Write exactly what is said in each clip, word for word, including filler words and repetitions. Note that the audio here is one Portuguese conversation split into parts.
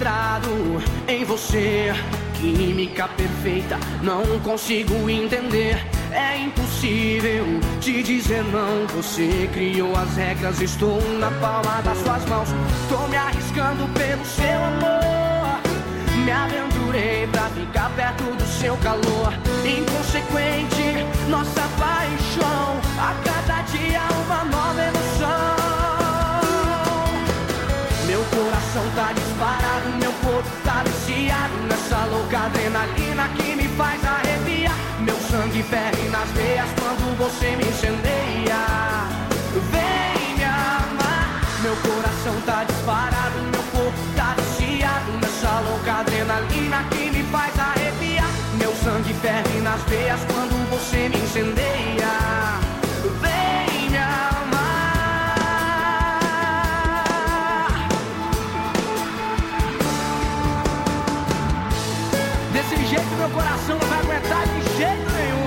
vidrado em você. Química perfeita, não consigo entender. É impossível te dizer não. Você criou as regras, estou na palma das suas mãos. Tô me arriscando pelo seu amor. Me aventurei pra ficar perto do seu calor. Inconsequente, nossa paixão. A cada dia uma nova emoção. Meu coração tá disparado, meu corpo tá viciado nessa louca adrenalina que me faz arrepiar. Meu sangue ferve nas veias quando você me incendeia. Vem me amar. Meu coração tá disparado, meu corpo tá viciado nessa louca adrenalina que me faz arrepiar. Meu sangue ferve nas veias quando você me incendeia. Vem me amar. Desse jeito meu coração não vai aguentar de jeito nenhum.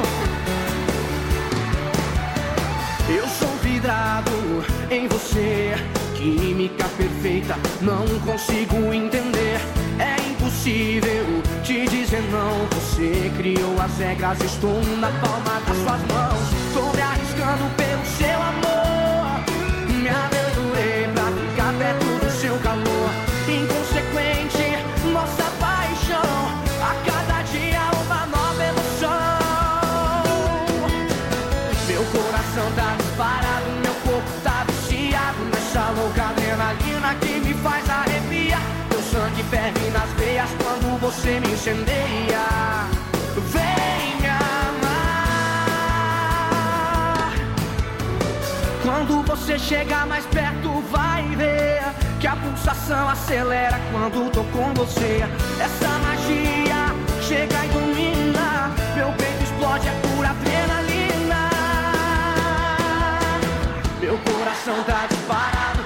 Eu sou vidrado em você. Química perfeita, não consigo entender. É impossível te dizer não. Você criou as regras, estou na palma das suas mãos. Tô me arriscando pelo seu amor. Me aventurei pra ficar perto do seu calor. Inconsequente, nossa paixão. A cada dia uma nova emoção. Meu coração tá disparado, meu corpo tá viciado nessa louca adrenalina que me faz arrepiar. Meu sangue ferve nas veias quando você me incendeia. Vem me amar. Quando você chegar mais perto vai ver que a pulsação acelera quando tô com você. Essa magia chega e domina. Meu peito explode, é pura adrenalina. Meu coração tá disparado.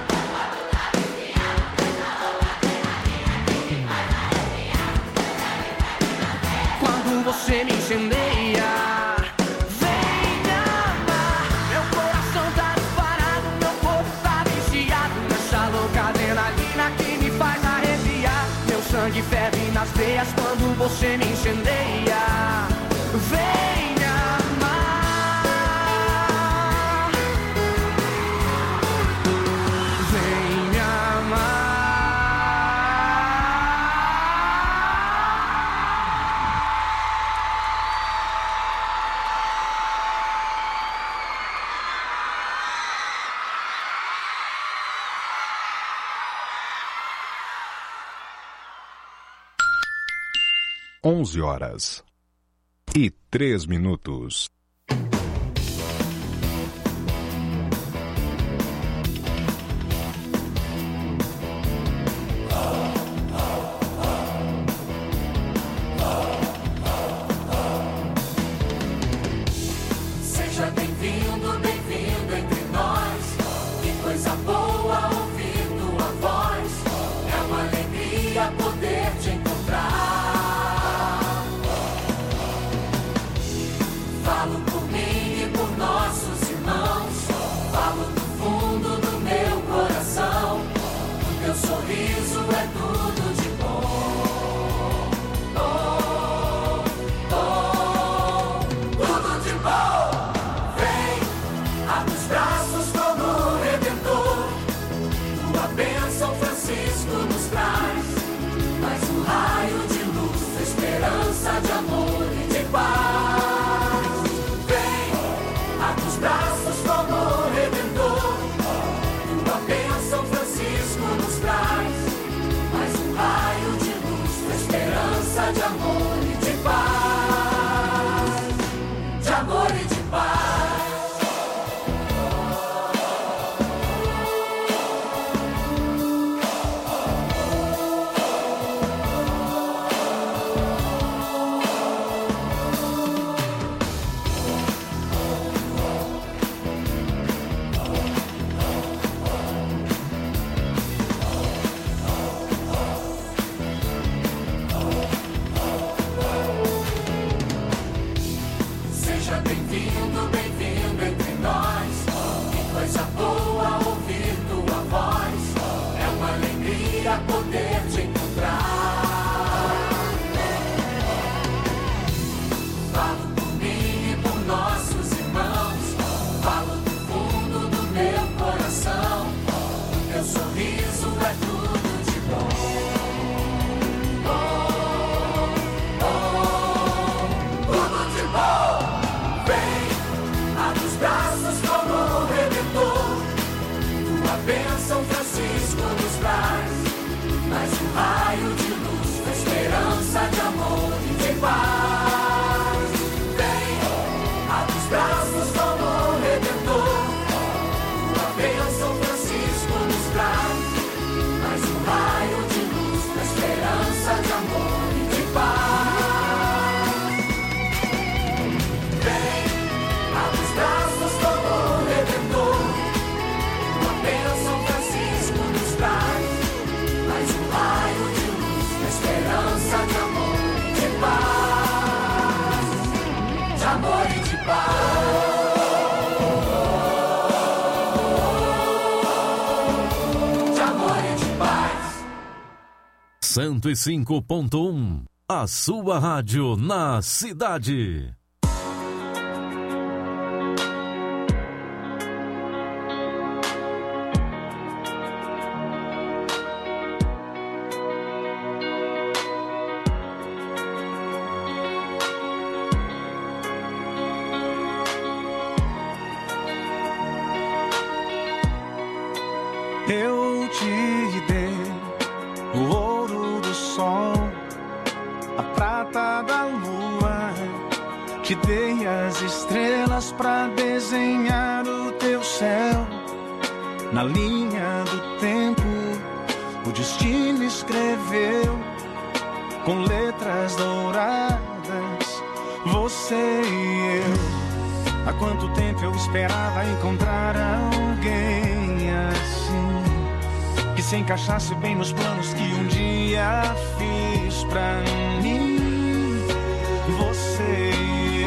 Quando você me incendeia. Vem me amar. Meu coração tá disparado, meu corpo tá viciado nessa louca adrenalina que me faz arrepiar. Meu sangue ferve nas veias quando você me incendeia. Vem me amar. Vem me amar. onze horas e três minutos. Seja bem-vindo, bem-vindo entre nós. Que coisa boa ouvir tua voz. É uma alegria poder te encontrar. Falo por mim e por nossos irmãos. Falo do fundo do meu coração. O teu sorriso é tudo de bom. Oh, oh, tudo de bom. Vem, abre os braços como o Redentor. Tua bênção, Francisco, nos traz. A cento e cinco ponto um, a sua rádio na cidade. Eu te dei o ouro do sol, a prata da lua, te dei as estrelas pra desenhar o teu céu. Na linha do tempo, o destino escreveu com letras douradas, você e eu. Há quanto tempo eu esperava encontrar alguém assim, que se encaixasse bem nos planos que um dia fiz pra mim. Você e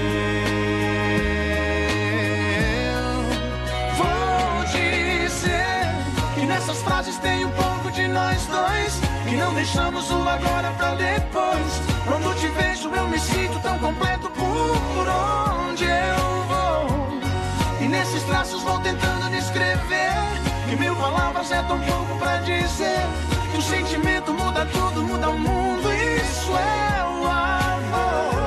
eu. Vou dizer que nessas frases tem um pouco de nós dois, que não deixamos o agora pra depois. Quando te vejo eu me sinto tão completo por onde eu vou, e nesses traços vou tentando descrever que mil palavras é tão pouco pra dizer que o sentimento muda tudo, muda o mundo. Isso é o amor.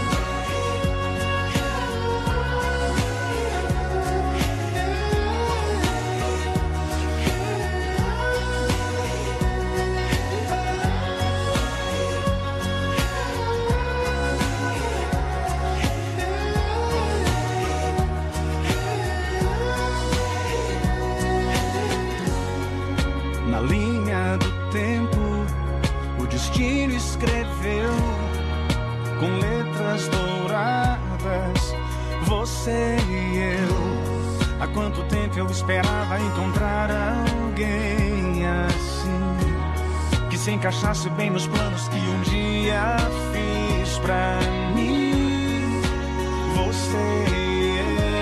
Na linha do tempo, o destino escreveu com letras douradas, você e eu. Há quanto tempo eu esperava encontrar alguém assim, que se encaixasse bem nos planos que um dia fiz pra mim. Você e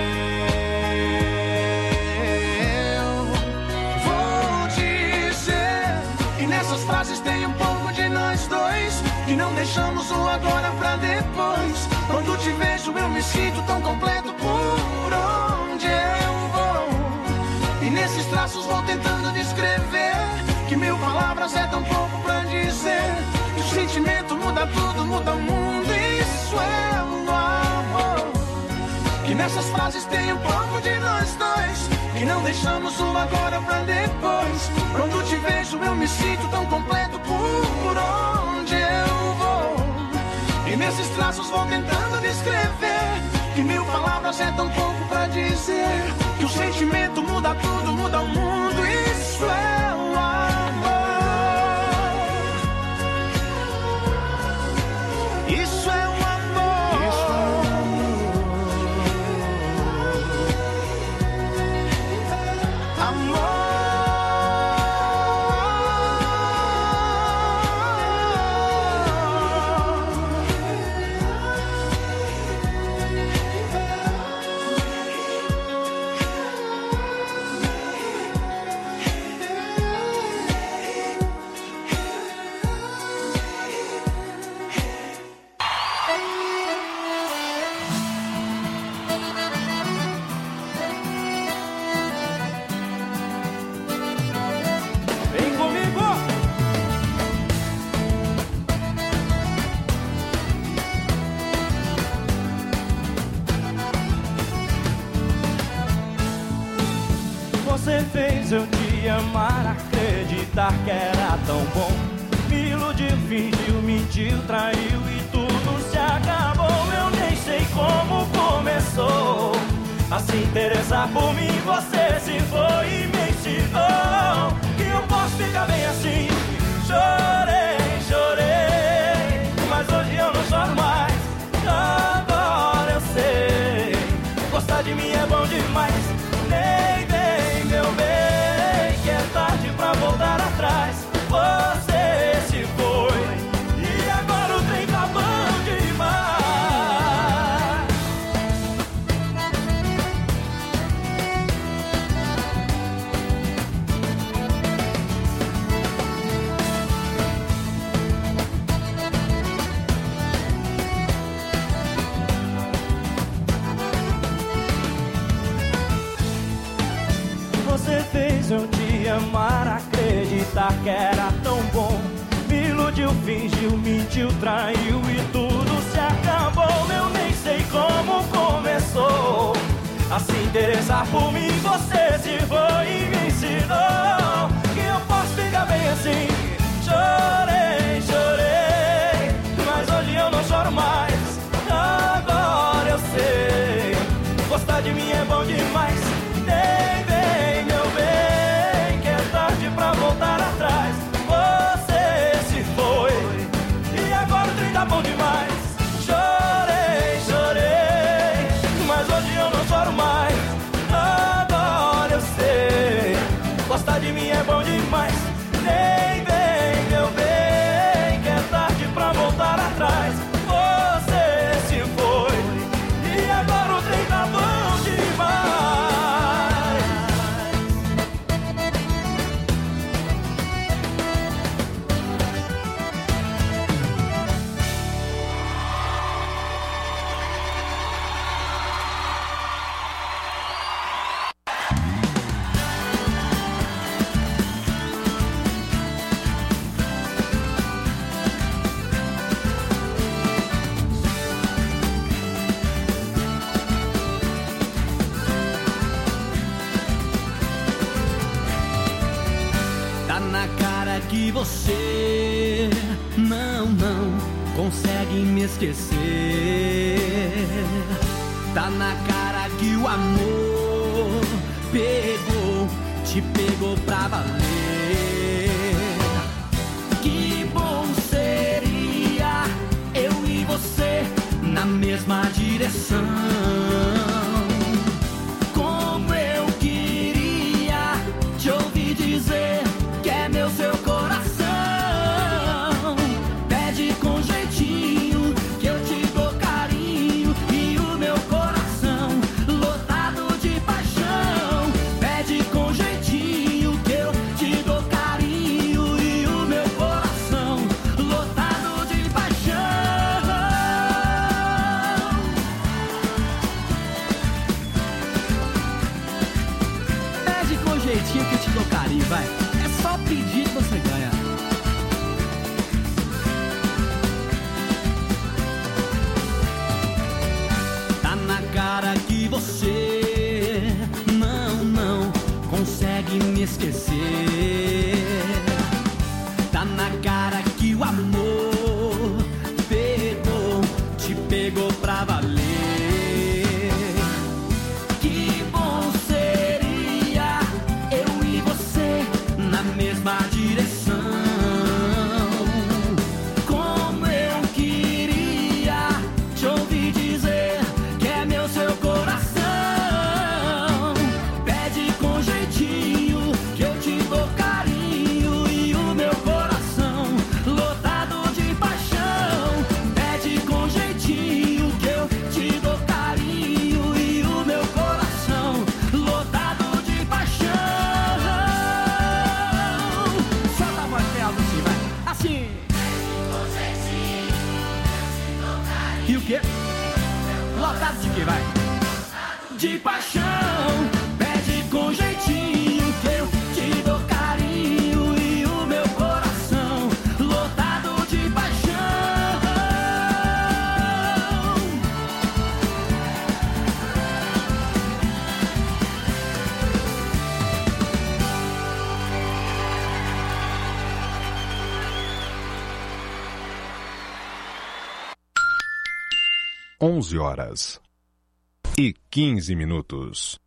eu. Vou dizer que nessas frases tem um pouco de nós dois, que não deixamos o agora pra depois. Quando te vejo eu me sinto tão completo por onde eu vou, e nesses traços vou tentando descrever que mil palavras é tão pouco pra dizer que o sentimento muda tudo, muda o mundo. Isso é o amor. Que nessas frases tem um pouco de nós dois, que não deixamos o agora pra depois. Quando te vejo eu me sinto tão completo por onde eu vou, e nesses traços vou tentando descrever que mil palavras é tão pouco pra dizer que o sentimento muda tudo, muda o mundo. Isso é o amor. Isso é o amor. Isso é o amor. Amor. Vem comigo! Você fez eu te amar, acreditar que era tão bom. Me iludiu, fingiu, mentiu, traiu e tudo se acabou. Eu nem sei como começou a se interessar por mim. Você se foi e me ensinou que eu posso ficar bem assim. Chorei, chorei, mas hoje eu não choro mais. Agora eu sei, gostar de mim é bom demais. Nem bem, meu bem, que é tarde pra voltar atrás. Você se foi e agora o trem tá bom demais. Fingiu, fingiu, mentiu, traiu e tudo se acabou. Eu nem sei como começou a se interessar por mim. Você se foi e me ensinou que eu posso ficar bem assim. Chorei, chorei, mas hoje eu não choro mais. Agora eu sei, gostar de mim é bom demais. Nem vem, meu bem, que é tarde pra voltar atrás. Você se foi e agora o trem tá bom demais. Chorei, chorei, mas hoje eu não choro mais. Agora eu sei, gostar de mim é bom demais. Nem vem, meu bem, que é tarde pra voltar atrás. Você se foi e agora o trem tá bom demais. Tá na cara que você não, não consegue me esquecer. Tá na cara que o amor pegou, te pegou pra valer. Que bom seria eu e você na mesma direção. Como eu queria te ouvir dizer que é meu seu coração. Pede com jeitinho que eu te dou carinho e o meu coração lotado de paixão. Pede com jeitinho que eu te dou carinho e o meu coração lotado de paixão. Pede com jeitinho que eu te dou carinho, vai. Só pedir que você ganha. Tá na cara que você não, não consegue me esquecer. Tá na cara que o amor pegou, te pegou pra valer. Que bom seria eu e você na mesma direção. Como eu queria te ouvir dizer que é meu seu coração. Pede com jeitinho que eu te dou carinho e o meu coração lotado de paixão. Pede com jeitinho que eu te dou carinho e o meu coração lotado de paixão. Assim. E o quê? Lotado de quê, vai? De paixão. Pede com jeitinho que eu te dou carinho e o meu coração lotado de paixão. Onze horas e quinze minutos.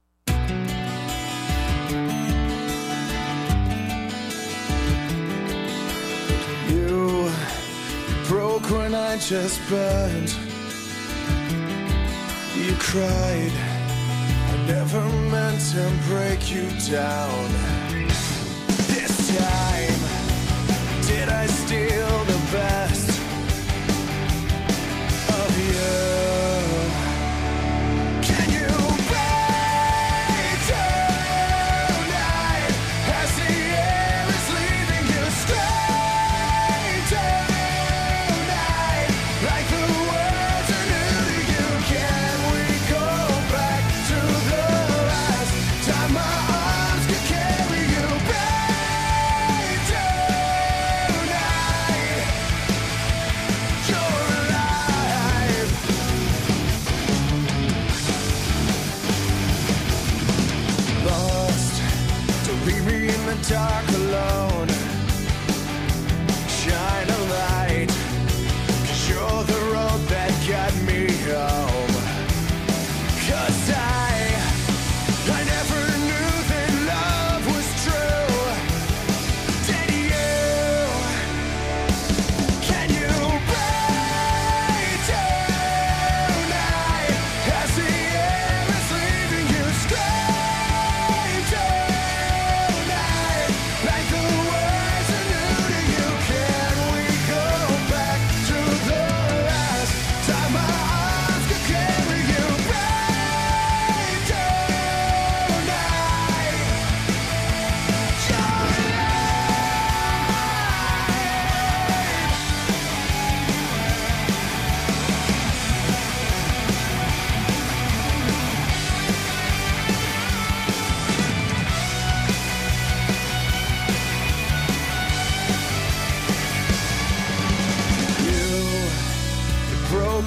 You broke when I just burned. You cried. I never meant to break you down. This time, did I steal the best of you? Can you wait tonight as the air is leaving you straight tonight, like the words are new to you? Can we go back to the last time my arms could carry you back tonight?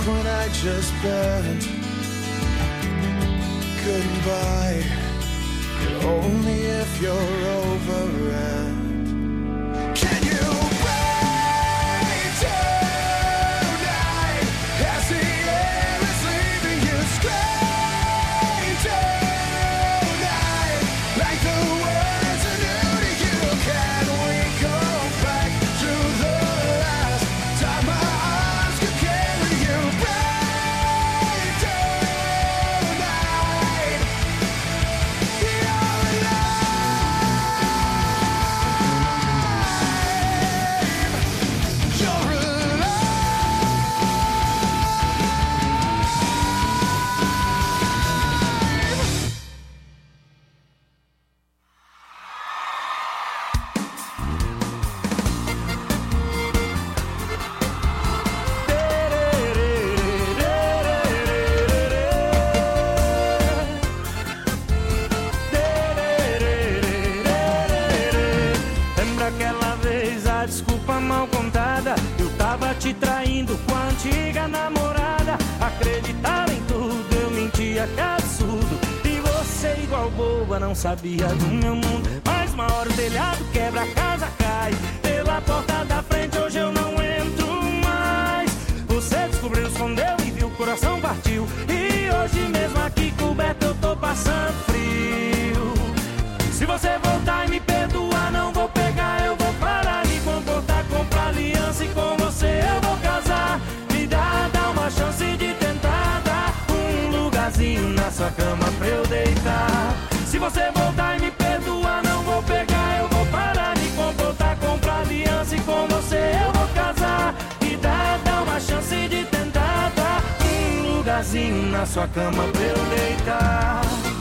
when I just bet goodbye. But only if you're over it. Can you wait tonight as the air is leaving you straight tonight, like the words are new to you? Can we go back to the last time my arms could carry you? Right tonight, you're alive. You're alive. Lembra aquela vez a desculpa mal contada? Eu tava te traindo com a antiga namorada. Acreditava em tudo, eu mentia, que absurdo. E você igual boba, não sabia do meu mundo. Mas uma hora o telhado quebra, a casa cai. Pela porta da frente hoje eu não entro mais. Você descobriu, escondeu e viu, o coração partiu. E hoje mesmo aqui coberto eu tô passando frio. Se você voltar e me perdoar, não vou pegar, eu vou parar, me comportar, comprar aliança e com você eu vou casar. Me dá, dá uma chance de tentar dar um lugarzinho na sua cama pra eu deitar. Se você voltar e me perdoar, não vou pegar, eu vou parar, me comportar, comprar aliança e com você eu vou casar. Me dá, dá uma chance de tentar dar um lugarzinho na sua cama pra eu deitar.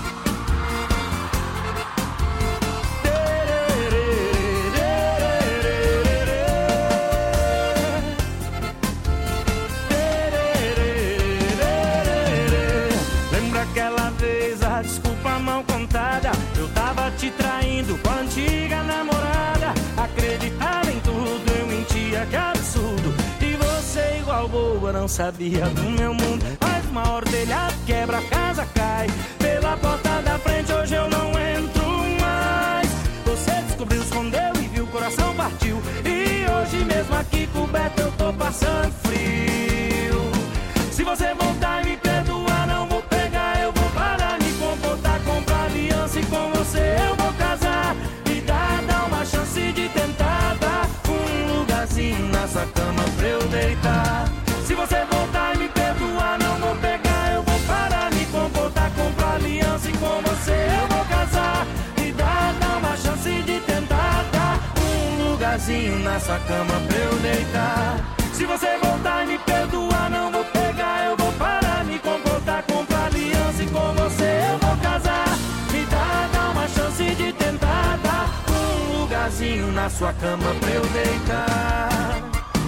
Lembra aquela vez a desculpa mal contada? Eu tava te traindo com a antiga namorada. Acreditava em tudo, eu mentia, que absurdo. E você igual boba, não sabia do meu mundo. Mas uma hora o telhado quebra, a casa cai. Pela porta da frente hoje eu não entro mais. Você descobriu, escondeu e viu, o coração partiu. E hoje mesmo aqui coberto eu tô passando frio. Se você voltar e me perdoar, não vou pegar, eu vou parar, me comportar, comprar aliança e com você eu vou casar. Me dá, dá uma chance de tentar dar um lugarzinho na sua cama pra eu deitar. Se você voltar e me perdoar, não vou pegar, eu vou parar, me comportar, comprar aliança e com você eu vou casar. Me dá, dá uma chance de tentar dar um lugarzinho na sua cama pra eu deitar. Se você voltar e me perdoar, não vou pegar, eu vou parar, me comportar, comprar aliança e com você eu vou casar. Me dá, dá uma chance de tentar dar um lugarzinho na sua cama pra eu deitar.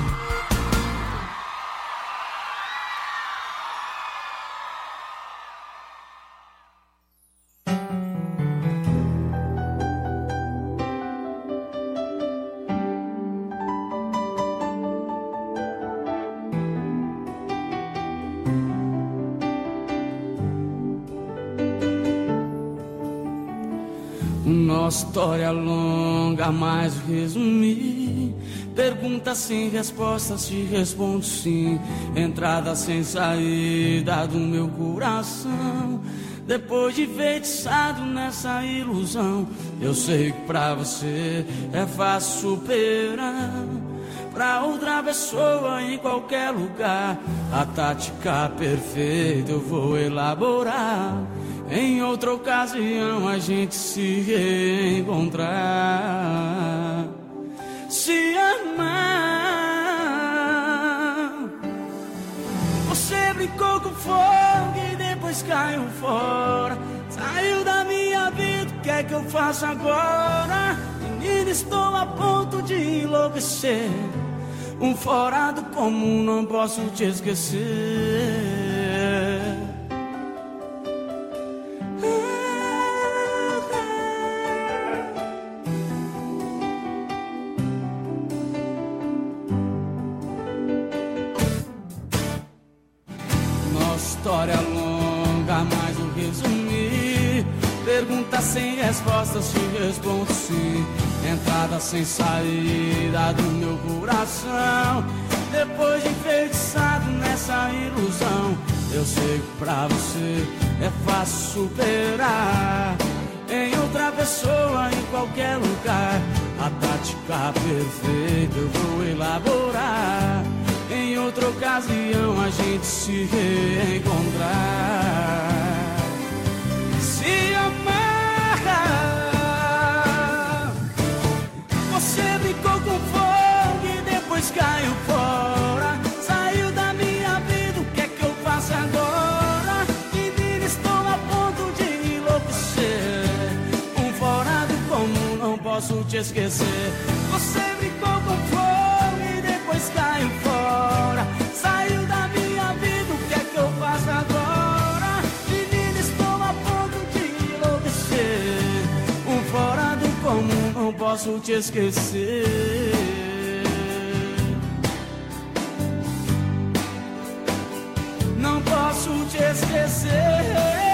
Nossa história longa, mas resumir. Perguntas sem respostas, te respondo sim. Entrada sem saída do meu coração. Depois de feitiçado nessa ilusão, eu sei que pra você é fácil superar. Pra outra pessoa em qualquer lugar, a tática perfeita eu vou elaborar. Em outra ocasião a gente se reencontrar, se amar. Você brincou com fogo e depois caiu fora. Saiu da minha vida, o que é que eu faço agora? Menina, estou a ponto de enlouquecer. Um fora do comum, não posso te esquecer. perguntas sem respostas te respondo sim. Entrada sem saída do meu coração. Depois de enfeitiçado nessa ilusão, eu sei que pra você é fácil superar. Em outra pessoa, em qualquer lugar, a tática perfeita eu vou elaborar. Em outra ocasião a gente se reencontrar. Se amar. Você brincou com fogo e depois caiu fora. Saiu da minha vida, o que é que eu faço agora? Menina, estou a ponto de enlouquecer. Um fora do comum, não posso te esquecer. Você brincou com fogo e depois caiu fora. Saiu da minha vida, o que é que eu faço agora? Menina, estou a ponto de enlouquecer. Um fora do comum, não posso te esquecer. Não posso te esquecer.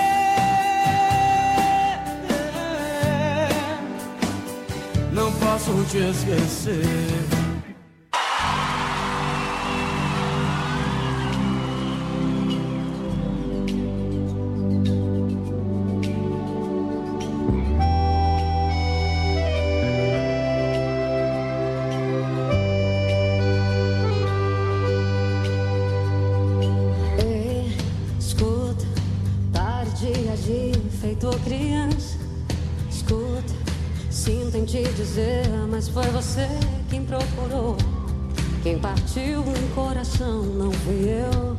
Não posso te esquecer. Mas foi você quem procurou, quem partiu um coração, não fui eu.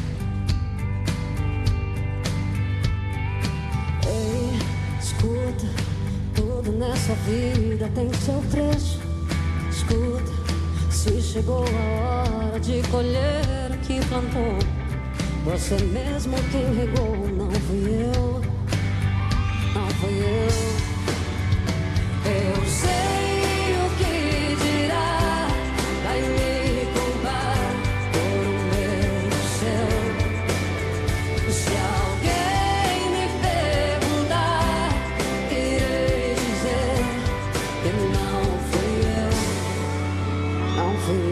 Ei, escuta, tudo nessa vida tem seu preço. Escuta, se chegou a hora de colher o que plantou, você mesmo quem regou, não fui eu, não fui eu. Eu sei o que dirá, vai me culpar por um erro seu. Se alguém me perguntar, irei dizer que não fui eu, não fui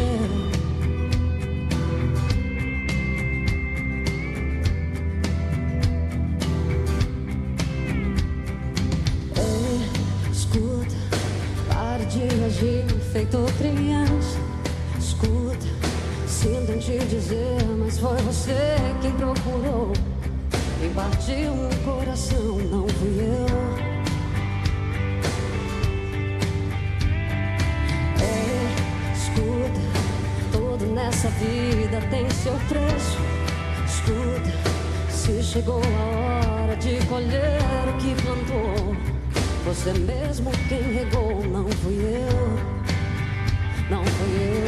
feito criança. Escuta, sinto em te dizer, mas foi você quem procurou, quem partiu um coração, não fui eu. É, escuta, tudo nessa vida tem seu preço. Escuta, se chegou a hora de colher o que plantou, você mesmo quem regou, não fui eu. Não fui eu.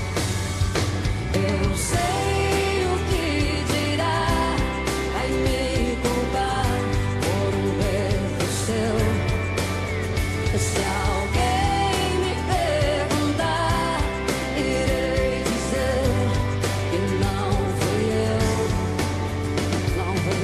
Eu sei o que dirá, vai me culpar por um erro seu. Se alguém me perguntar, irei dizer que não fui eu, não fui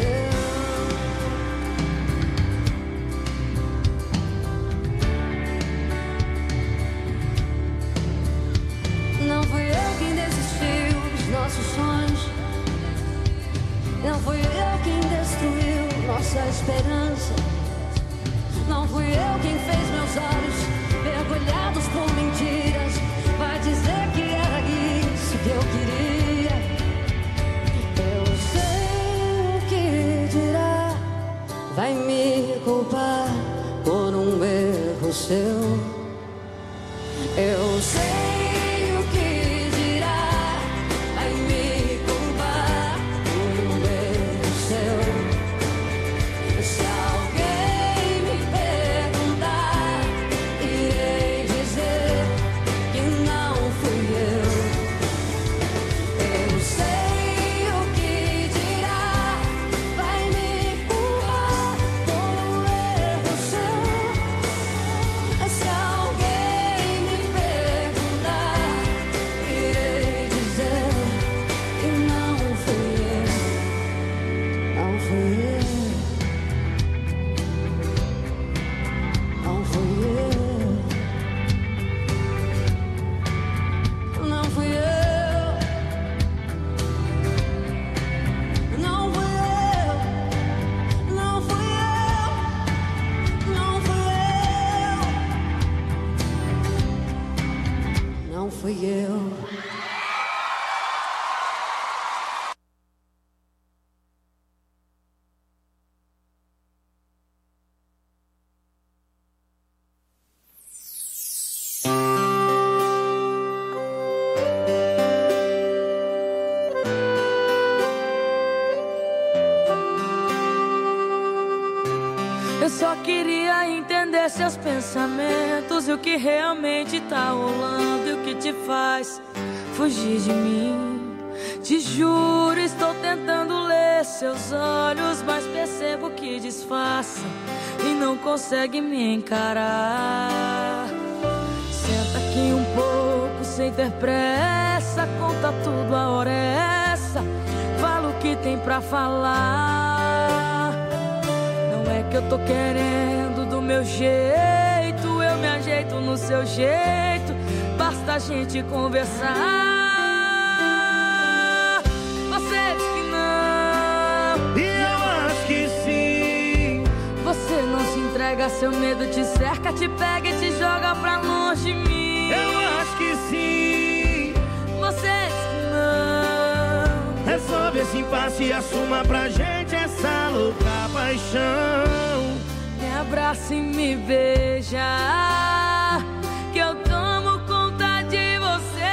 Não fui eu quem desistiu dos nossos sonhos. Não fui eu quem destruiu nossa esperança. Não fui eu quem fez meus olhos mergulhados por mentiras. Vai dizer que era isso que eu queria. Eu sei o que dirá, vai me culpar por um erro seu. Eu sei. fui eu. Eu só queria entender seus pensamentos e o que realmente tá rolando e o que te faz fugir de mim. Te juro, estou tentando ler seus olhos, mas percebo que disfarça e não consegue me encarar. Senta aqui um pouco sem ter pressa, conta tudo, a hora é essa. Fala o que tem pra falar. Não é que eu tô querendo do meu jeito, eu me ajeito no seu jeito, basta a gente conversar. Você diz que não, e eu acho que sim. Você não se entrega, seu medo te cerca, te pega e te joga pra longe de mim. Eu acho que sim. Você diz que não, resolve esse impasse e assuma pra gente essa louca paixão. me abraça e me beija, que eu tomo conta de você.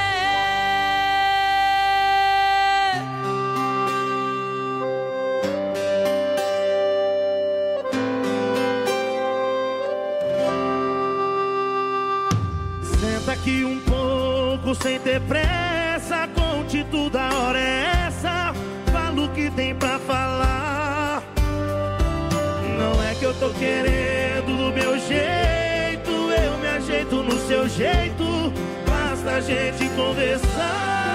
Senta aqui um pouco sem ter pressa, conte tudo, a hora é essa. Fala o que tem pra falar. Não é que eu tô querendo do meu jeito, eu me ajeito no seu jeito, basta a gente conversar.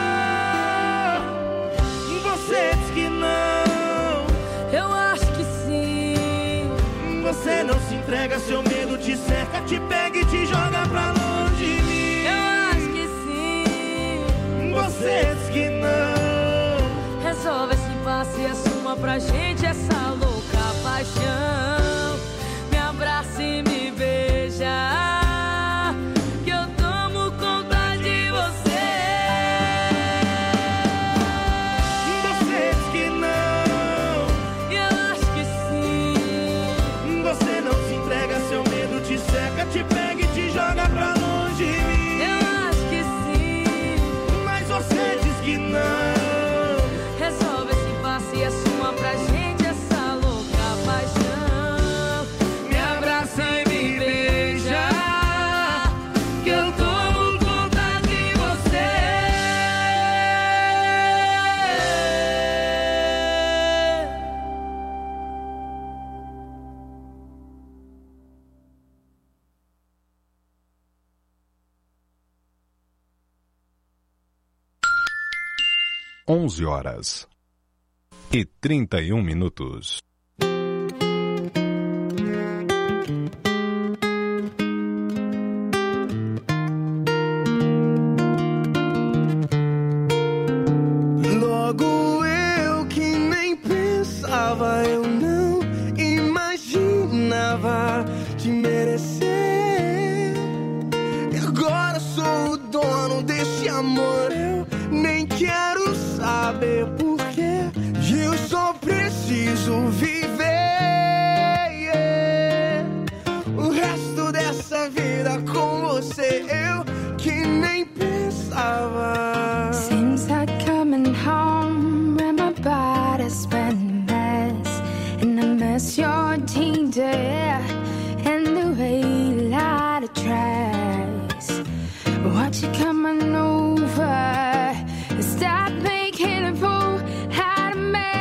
Você diz que não, Eu acho que sim. você não se entrega, seu medo te cerca, te pega e te joga pra longe de mim. Eu acho que sim. Você diz que não, Resolve esse impasse e assuma pra gente essa louca paixão. Me abraça e me beija, que eu tomo conta de você. você diz que não, E eu acho que sim. você não se entrega, seu medo te cerca, te pega e te joga pra longe de mim. Eu acho que sim. Mas você diz que não, Resolve esse impasse e assuma pra gente essa louca paixão. me abraça e me beija, que eu tomo conta de você. Onze horas e trinta e um minutos. Logo eu que nem pensava, eu não imaginava te merecer. E agora sou o dono desse amor, eu nem quero saber porquê. Eu só preciso viver, yeah. O resto dessa vida com você, eu que nem pensava. Seems like coming home when my body's been a mess, and I miss your ginger and the way you light the trash. Watch you coming over, stop making a fool out of me.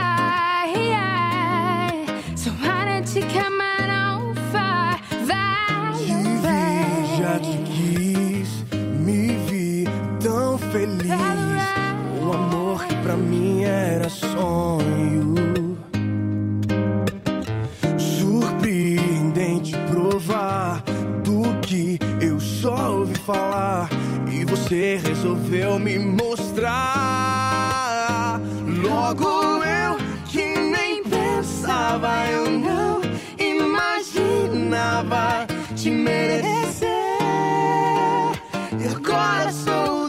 So why don't you come on over, Te vi, já te quis, me vi tão feliz. O amor que pra mim era sonho. Surpreendente provar do que eu só ouvi falar, e você resolveu me mostrar. Logo eu que nem pensava, eu não imaginava te merecer. E agora sou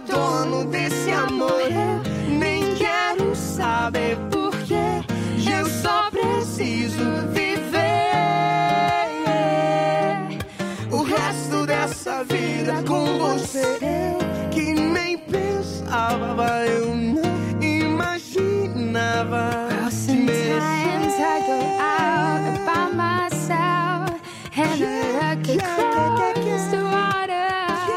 você. Eu que nem pensava, eu não imaginava. Well, sometimes I go out by myself and I look across the water,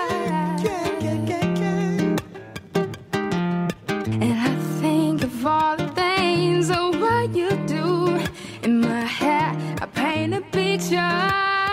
and I think of all the things of what you do. In my head, I paint a picture.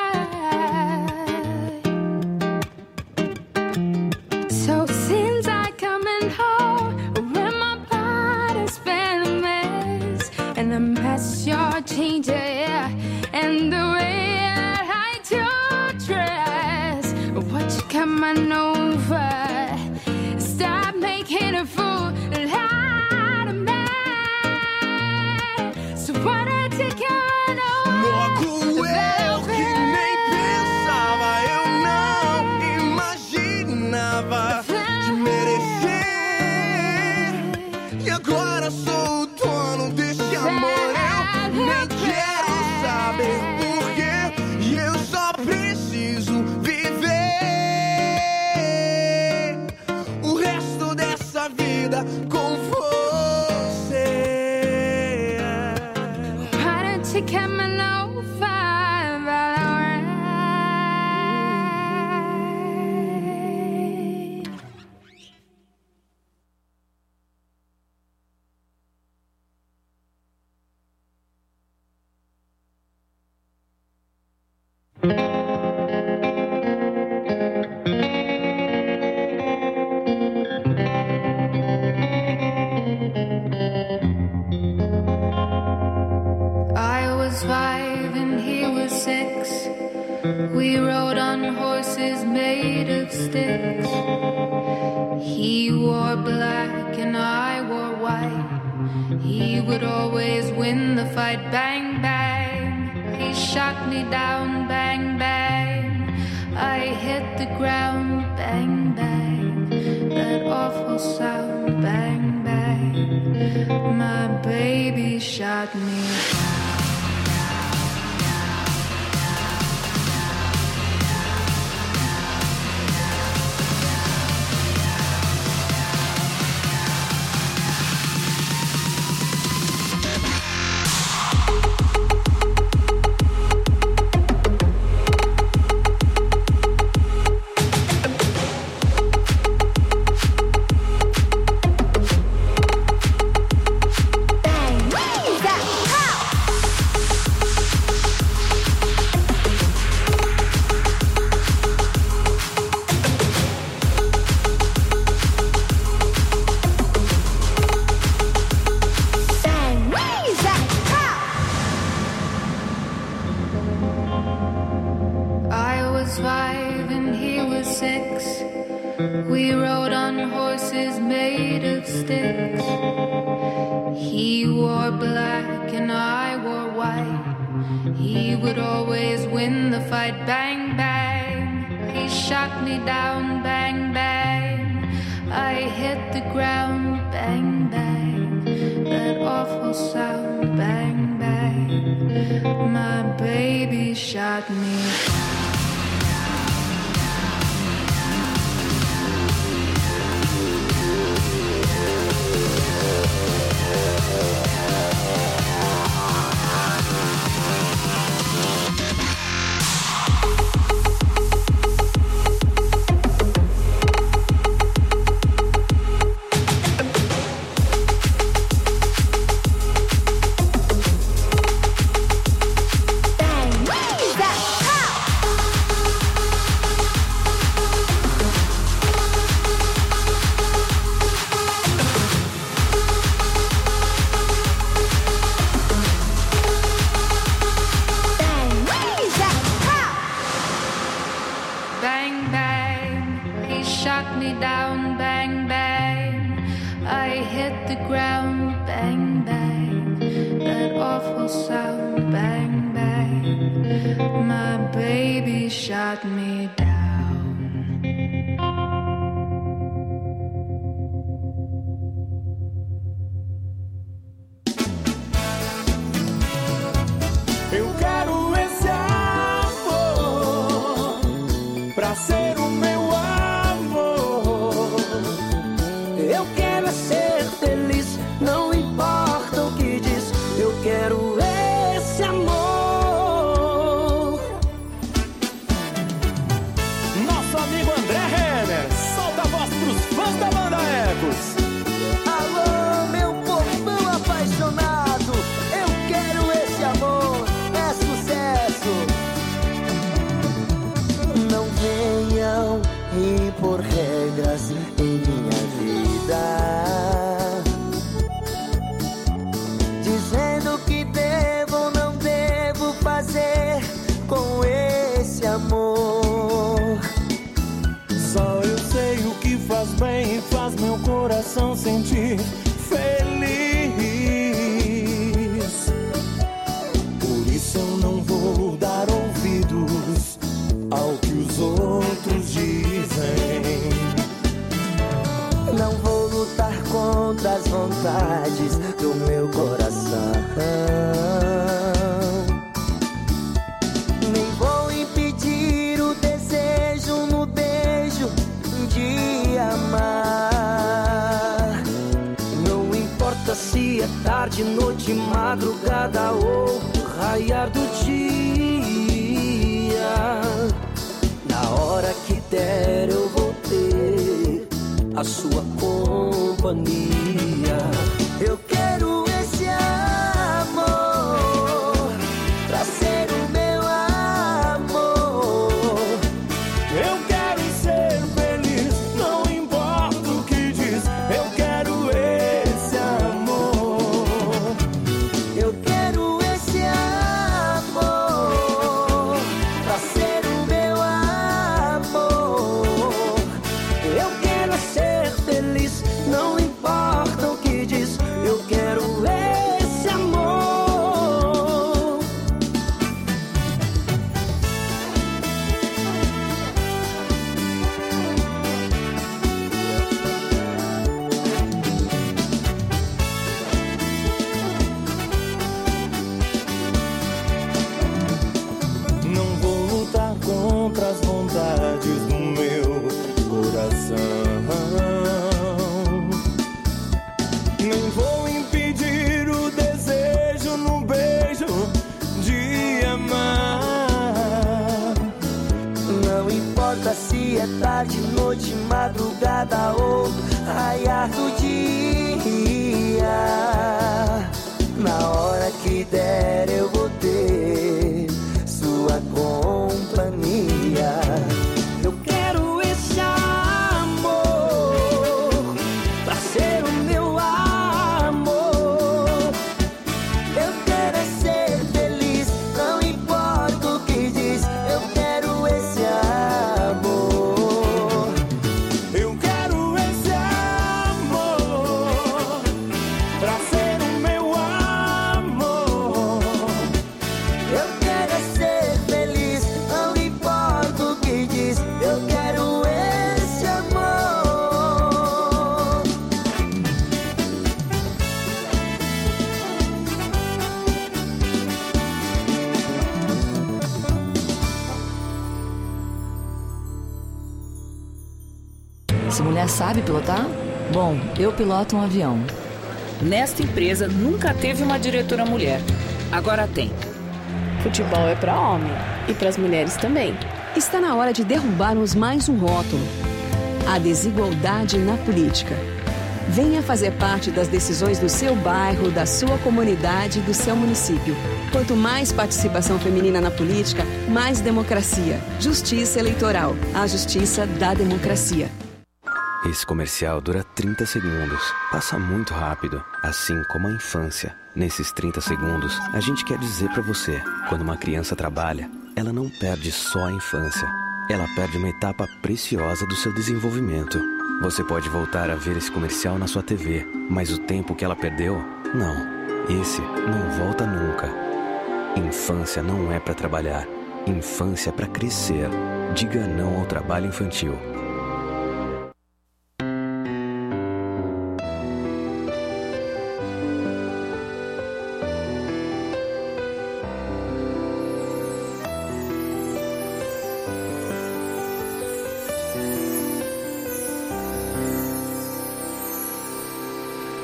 So since I coming home, when my body's been a mess, and a mess you're changing, yeah, and the way that I do dress, what you coming over? Stop making a fool out of me. So what I take on over? Logo eu que nem pensava, eu não imaginava te merecer. E agora sou o dono desse amor. Eu nem quero saber porquê. E eu só preciso viver o resto dessa vida com você. Why don't you come on over, Valerie? I was five and he was six. We rode on horses made of sticks. He wore black and I wore white. He would always win the fight. Bang, bang. He shot me down. Bang, bang. I hit the ground. Bang, bang. That awful sound. Bang, bang. My baby shot me down. I was five and he was six. We rode on horses made of sticks. He wore black and I wore white. He would always win the fight. Bang, bang. He shot me down. Bang, bang. I hit the ground. Bang, bang. That awful sound. Bang, bang. My baby shot me down. Shot me down. Eu quero esse amor pra ser o meu amor. Eu quero ser feliz, não importa o que diz. Eu quero esse amor. Nosso amigo André Renner, solta a voz pros fãs da banda Ecos. Alô, meu povão apaixonado, eu quero esse amor, é sucesso. Não venham impor regras em minha vida, dizendo que devo ou não devo fazer com esse amor. Só eu sei o que faz bem e faz meu coração sentir feliz. Por isso eu não vou dar ouvidos ao que os outros dizem. Não vou lutar contra as vontades do meu coração, nem vou impedir o desejo no beijo de amar. Não importa se é tarde, noite, madrugada ou raiar do dia. Na hora que der eu vou ter a sua companhia. Eu quero esse amor pra ser o meu amor. Eu quero ser feliz, não importa o que diz. Eu quero esse amor. Eu quero esse amor pra ser o meu amor. Eu quero ser feliz, não importa o que diz. Eu quero esse amor. Não vou lutar contra as vontades do meu coração, nem vou impedir o desejo no beijo de amar. Não importa se é tarde, noite, madrugada ou raiar do dia. Na hora que der eu vou ter sua companhia. Eu quero esse amor pra ser o meu amor. Eu quero é ser feliz, não importa o que diz. Eu quero esse amor. Eu quero esse amor pra ser o meu amor. Eu quero é ser feliz, não importa o que diz. Eu quero esse amor. Essa mulher sabe pilotar? Bom, eu piloto um avião. Nesta empresa nunca teve uma diretora mulher. Agora tem. Futebol é para homem e para as mulheres também. Está na hora de derrubarmos mais um rótulo: a desigualdade na política. Venha fazer parte das decisões do seu bairro, da sua comunidade e do seu município. Quanto mais participação feminina na política, mais democracia. Justiça Eleitoral. A justiça da democracia. Esse comercial dura trinta segundos. Passa muito rápido, assim como a infância. Nesses trinta segundos, a gente quer dizer pra você: quando uma criança trabalha, ela não perde só a infância. Ela perde uma etapa preciosa do seu desenvolvimento. Você pode voltar a ver esse comercial na sua T V, mas o tempo que ela perdeu, não. Esse não volta nunca. Infância não é pra trabalhar. Infância é pra crescer. Diga não ao trabalho infantil.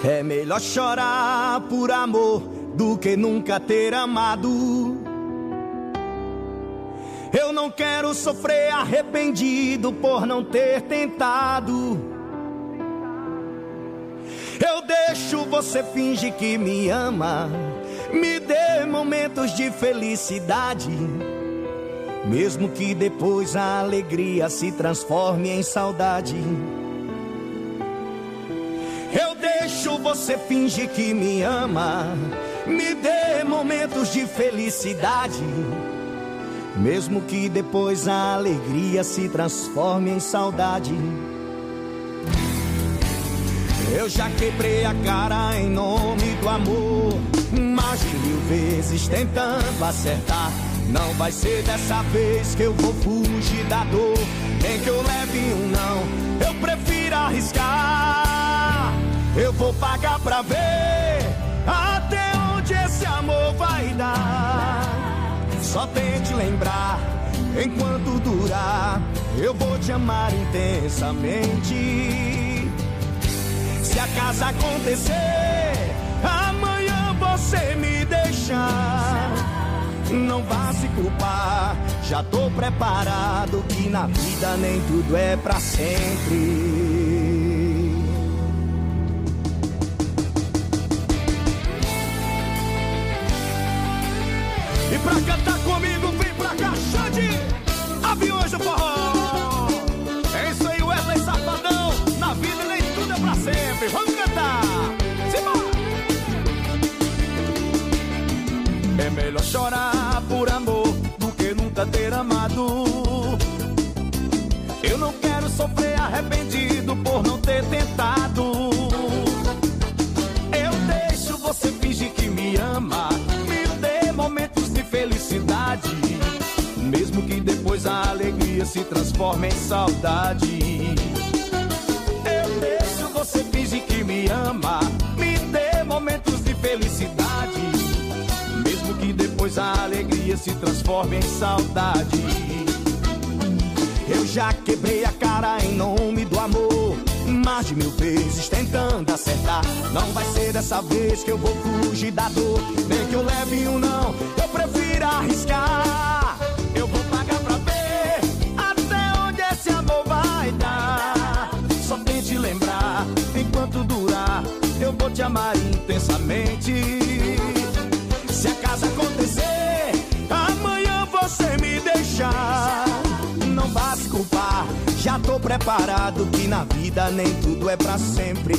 É melhor chorar por amor do que nunca ter amado. Eu não quero sofrer arrependido por não ter tentado. Eu deixo você fingir que me ama, me dê momentos de felicidade, mesmo que depois a alegria se transforme em saudade. Eu deixo você fingir que me ama, me dê momentos de felicidade, mesmo que depois a alegria se transforme em saudade. Eu já quebrei a cara em nome do amor, mais de mil vezes tentando acertar. Não vai ser dessa vez que eu vou fugir da dor, nem que eu leve um não, eu prefiro arriscar. Eu vou pagar pra ver até onde esse amor vai dar. Só tente lembrar, enquanto durar, eu vou te amar intensamente. Se acaso acontecer, amanhã você me deixar, não vá se culpar, já tô preparado que na vida nem tudo é pra sempre. E pra cantar comigo, vem pra cá, Xande, Aviões do Forró. É isso aí, Wesley Safadão, na vida nem tudo é pra sempre. Vamos cantar, simbora! É melhor chorar por amor do que nunca ter amado. Eu não quero sofrer arrependido por não ter tentado. Eu deixo você fingir que me ama, me dê momentos de felicidade, mesmo que depois a alegria se transforme em saudade. Eu deixo você fingir que me ama, me dê momentos de felicidade, mesmo que depois a alegria se transforme em saudade. Eu já quebrei a cara em nome do amor, mais de mil vezes tentando acertar. Não vai ser dessa vez que eu vou fugir da dor, nem que eu leve um não, eu prefiro arriscar. Eu vou pagar pra ver até onde esse amor vai dar. Só tente lembrar, enquanto durar, eu vou te amar intensamente. Se acaso acontecer, amanhã você me deixar, não vá se culpar, já tô preparado que na vida nem tudo é pra sempre.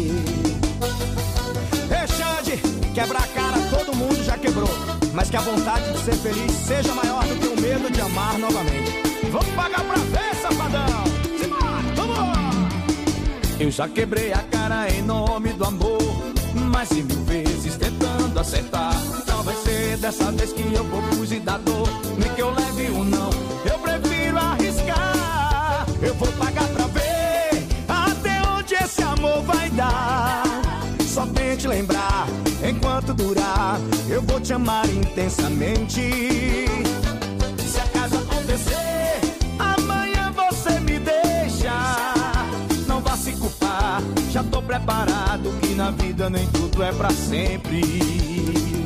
Ei, Xande, quebrar a cara todo mundo já quebrou, mas que a vontade de ser feliz seja maior do que o medo de amar novamente. Vamos pagar pra ver, safadão! Simbora, vamos! Eu já quebrei a cara em nome do amor, mais de mil vezes tentando acertar. Não vai ser dessa vez que eu vou fugir da dor, nem que eu leve um não, eu prefiro arriscar. Eu vou pagar pra ver até onde esse amor vai dar. Só tente lembrar, enquanto durar, eu vou te amar intensamente. Se acaso acontecer, amanhã você me deixa, não vá se culpar, já tô preparado que na vida nem tudo é pra sempre.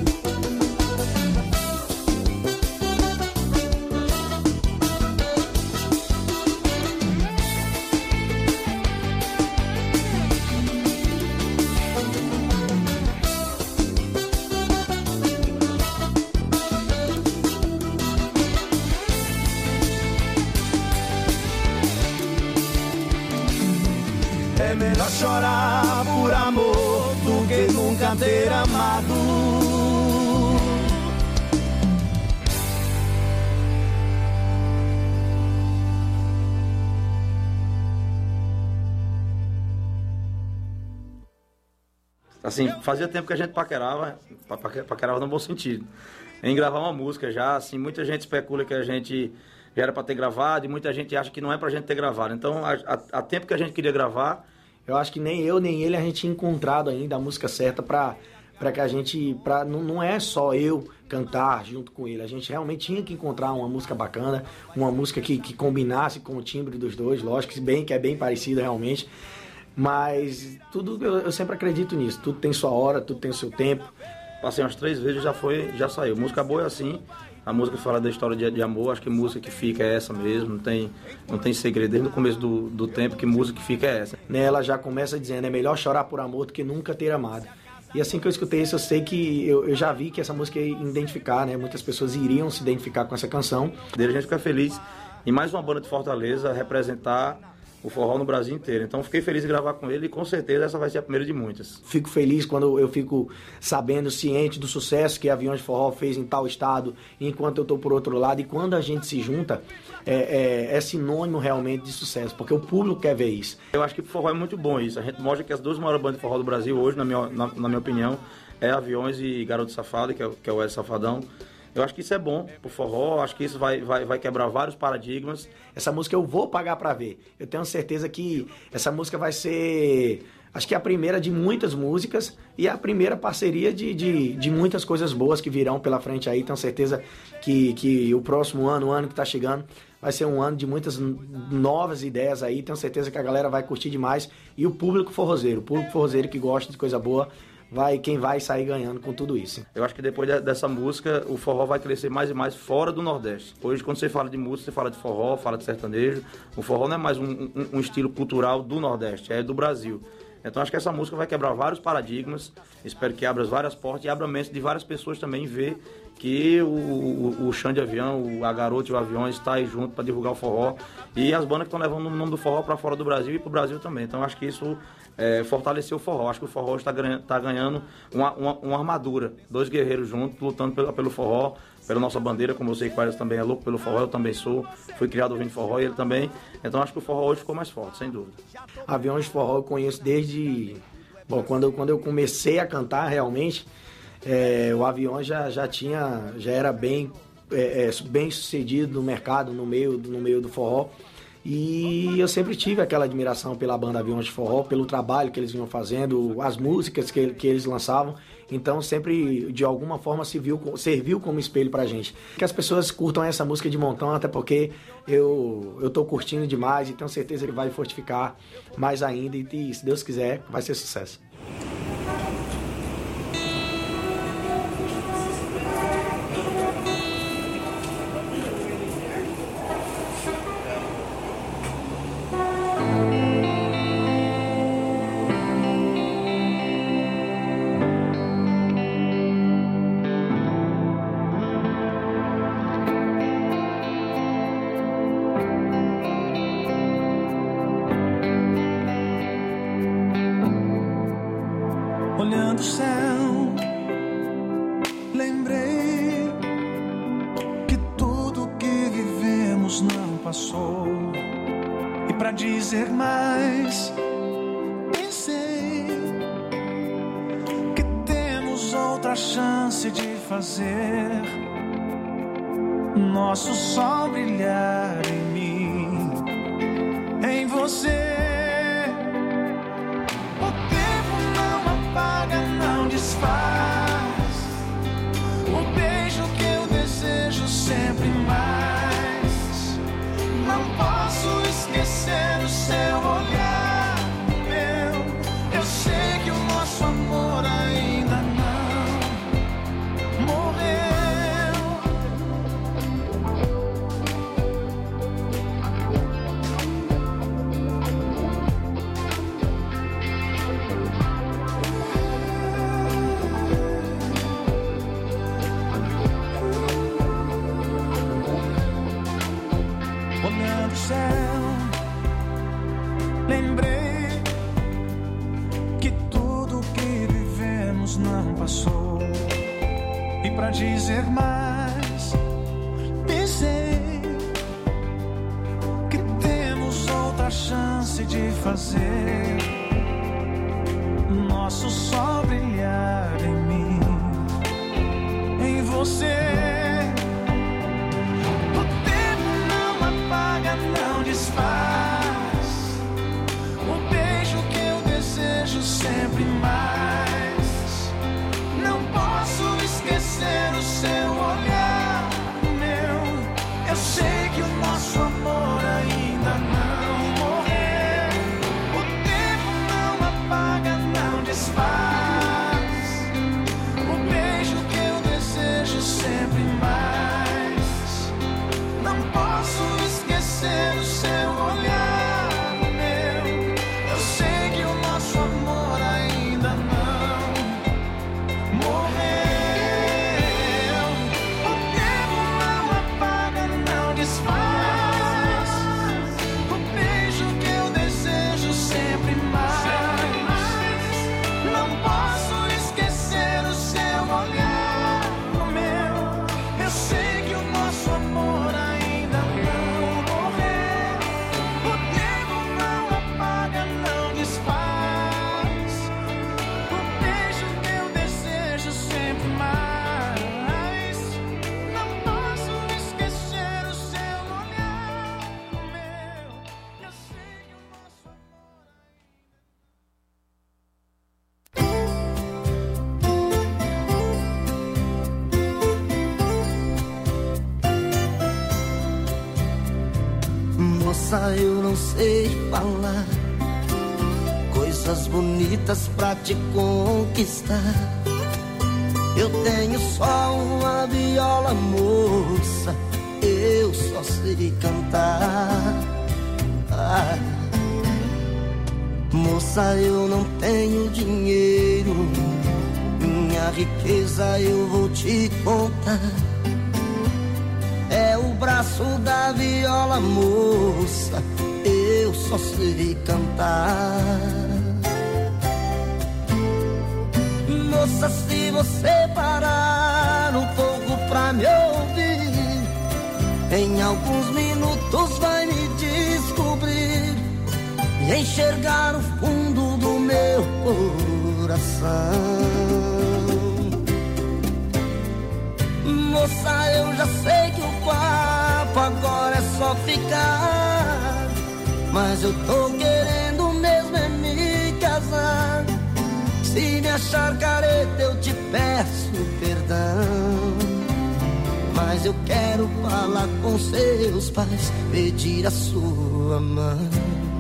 É melhor chorar por amor do que nunca ter amado. Assim, fazia tempo que a gente paquerava, paquerava no bom sentido, em gravar uma música já, assim, muita gente especula que a gente já era para ter gravado e muita gente acha que não é pra gente ter gravado. Então, há tempo que a gente queria gravar, eu acho que nem eu nem ele a gente tinha encontrado ainda a música certa pra, pra que a gente, pra, não, não é só eu cantar junto com ele, a gente realmente tinha que encontrar uma música bacana, uma música que, que combinasse com o timbre dos dois, lógico, que bem, que é bem parecido realmente. Mas tudo, eu, eu sempre acredito nisso. Tudo tem sua hora, tudo tem o seu tempo. Passei umas três vezes, já foi, já saiu. Música boa é assim. A música fala da história de, de amor, acho que música que fica é essa mesmo, não tem, não tem segredo. Desde o começo do, do tempo que música que fica é essa. Ela já começa dizendo, é melhor chorar por amor do que nunca ter amado. E assim que eu escutei isso, eu sei que eu, eu já vi que essa música ia identificar, né? Muitas pessoas iriam se identificar com essa canção. Dele a gente fica feliz em mais uma banda de Fortaleza representar o forró no Brasil inteiro. Então fiquei feliz em gravar com ele e com certeza essa vai ser a primeira de muitas. Fico feliz quando eu fico sabendo, ciente do sucesso que a Aviões de Forró fez em tal estado, enquanto eu estou por outro lado. E quando a gente se junta, é, é, é sinônimo realmente de sucesso, porque o público quer ver isso. Eu acho que o forró é muito bom isso. A gente mostra que as duas maiores bandas de forró do Brasil hoje, na minha, na, na minha opinião, é Aviões e Garoto Safado, que é, que é o Wesley Safadão. Eu acho que isso é bom pro forró, acho que isso vai, vai, vai quebrar vários paradigmas. Essa música eu vou pagar pra ver. Eu tenho certeza que essa música vai ser, acho que a primeira de muitas músicas e a primeira parceria de, de, de muitas coisas boas que virão pela frente aí. Tenho certeza que, que o próximo ano, o ano que tá chegando, vai ser um ano de muitas novas ideias aí. Tenho certeza que a galera vai curtir demais. E o público forrozeiro, o público forrozeiro que gosta de coisa boa, vai, quem vai sair ganhando com tudo isso. Eu acho que depois de, dessa música, o forró vai crescer mais e mais fora do Nordeste. Hoje, quando você fala de música, você fala de forró, fala de sertanejo. O forró não é mais um, um, um estilo cultural do Nordeste, é do Brasil. Então acho que essa música vai quebrar vários paradigmas, espero que abra várias portas e abra a mente de várias pessoas também ver que o, o, o Chão de Avião, o, a Garota e o Aviões está aí junto para divulgar o forró e as bandas que estão levando o nome do forró para fora do Brasil e para o Brasil também. Então acho que isso é, fortaleceu o forró. Acho que o forró está ganhando, tá ganhando uma, uma, uma armadura, dois guerreiros juntos lutando pelo, pelo forró, pela nossa bandeira, como eu sei que o Elis também é louco pelo forró, eu também sou, fui criado ouvindo forró e ele também. Então acho que o forró hoje ficou mais forte, sem dúvida. Aviões de Forró eu conheço desde... Bom, quando eu, quando eu comecei a cantar realmente, é, o Aviões já, já tinha, já era bem, é, é, bem sucedido no mercado, no meio, no meio do forró. E eu sempre tive aquela admiração pela banda Aviões de Forró, pelo trabalho que eles vinham fazendo, as músicas que, que eles lançavam. Então sempre, de alguma forma, serviu, serviu como espelho pra gente. Que as pessoas curtam essa música de montão, até porque eu, eu tô curtindo demais e tenho certeza que vai fortificar mais ainda. E, e se Deus quiser, vai ser sucesso. Olhando o céu, lembrei que tudo que vivemos não passou. E pra dizer mais, pensei que temos outra chance de fazer nosso sol brilhar em mim, em você. Não desfaz o beijo que eu desejo sempre mais. Não posso esquecer o seu olhar meu. Eu sei que o nosso amor ainda não morreu. Olhando o céu, lembrei que tudo que vivemos não passou. E pra dizer mais, pensei que temos outra chance de fazer nosso sol brilhar em mim, em você. Não desfaz o beijo que eu desejo sempre mais. Não posso esquecer o seu olhar meu. Eu sei que o nosso amor ainda não morreu. O tempo Moça, eu não sei falar coisas bonitas pra te conquistar. Eu tenho só uma viola, moça, eu só sei cantar. Ah. Moça, eu não tenho dinheiro, minha riqueza eu vou te contar. É o braço da viola, moça, eu só sei cantar. Moça, se você parar um pouco pra me ouvir, em alguns minutos vai me descobrir e enxergar o fundo do meu coração. Moça, eu já sei que o papo agora é só ficar, mas eu tô querendo mesmo é me casar. Se me achar careta eu te peço perdão, mas eu quero falar com seus pais, pedir a sua mão.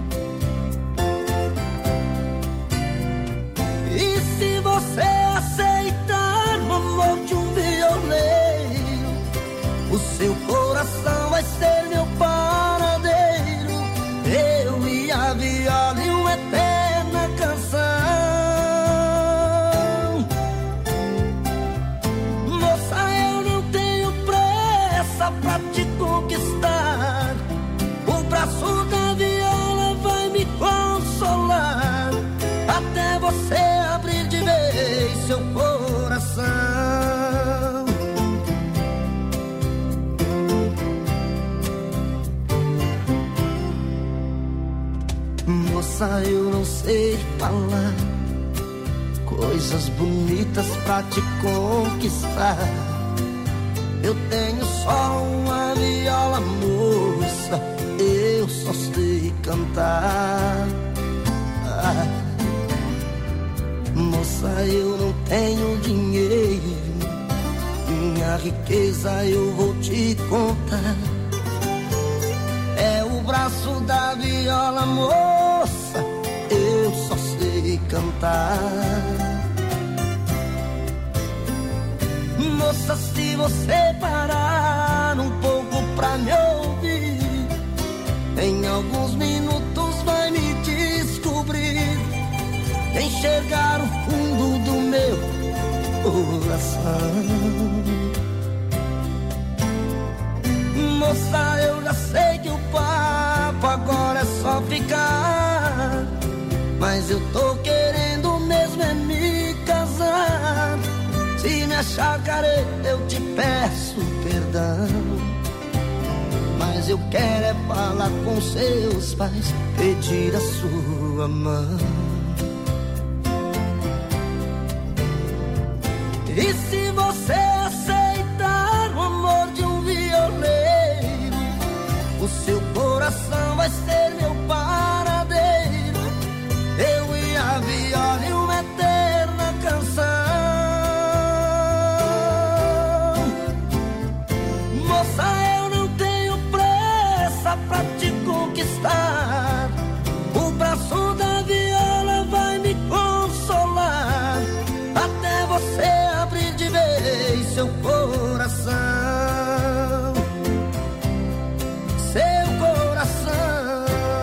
E se você aceitar o amor de um violeiro, o seu coração vai ser meu paradeiro, eu e a viola e uma eterna canção. Pra te conquistar, o braço da viola vai me consolar, até você abrir de vez seu coração. Moça, eu não sei falar coisas bonitas pra te conquistar. Eu tenho só uma viola, moça, eu só sei cantar. Ah, moça, eu não tenho dinheiro, minha riqueza eu vou te contar. É o braço da viola, moça, eu só sei cantar. Moça, se você parar um pouco pra me ouvir, em alguns minutos vai me descobrir, enxergar o fundo do meu coração. Moça, eu já sei que o papo agora é só ficar, mas eu tô querendo mesmo é me casar. Se me achar careta eu te peço perdão, mas eu quero é falar com seus pais, pedir a sua mão. E se você aceitar o amor de um violeiro, o seu coração vai ser meu paradeiro, eu e a viola e uma eterna canção. Eu não tenho pressa pra te conquistar, o braço da viola vai me consolar, até você abrir de vez seu coração. Seu coração.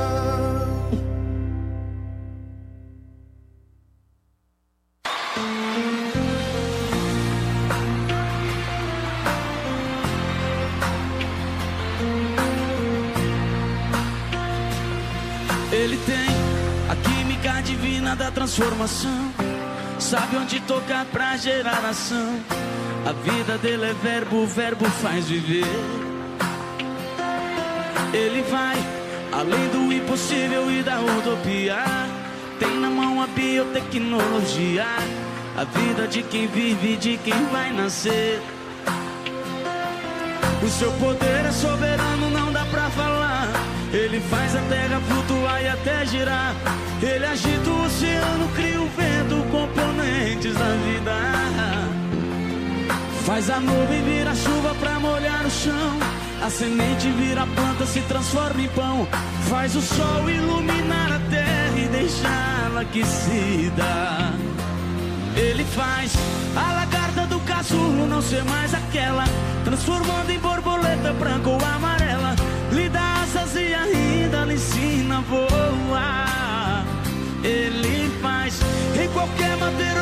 Ele tem a química divina da transformação, sabe onde tocar pra gerar ação. A vida dele é verbo, o verbo faz viver. Ele vai além do impossível e da utopia, tem na mão a biotecnologia, a vida de quem vive e de quem vai nascer. O seu poder é soberano, não dá pra falar. Ele faz a terra flutuar e até girar. Ele agita o oceano, cria o vento, componentes da vida. Faz a nuvem virar chuva pra molhar o chão. A semente vira planta, se transforma em pão. Faz o sol iluminar a terra e deixá-la aquecida. Ele faz a lagarta do casulo não ser mais aquela, transformando em borboleta branca ou amarela. Lhe dá asas e ainda lhe ensina a voar. Ele faz em qualquer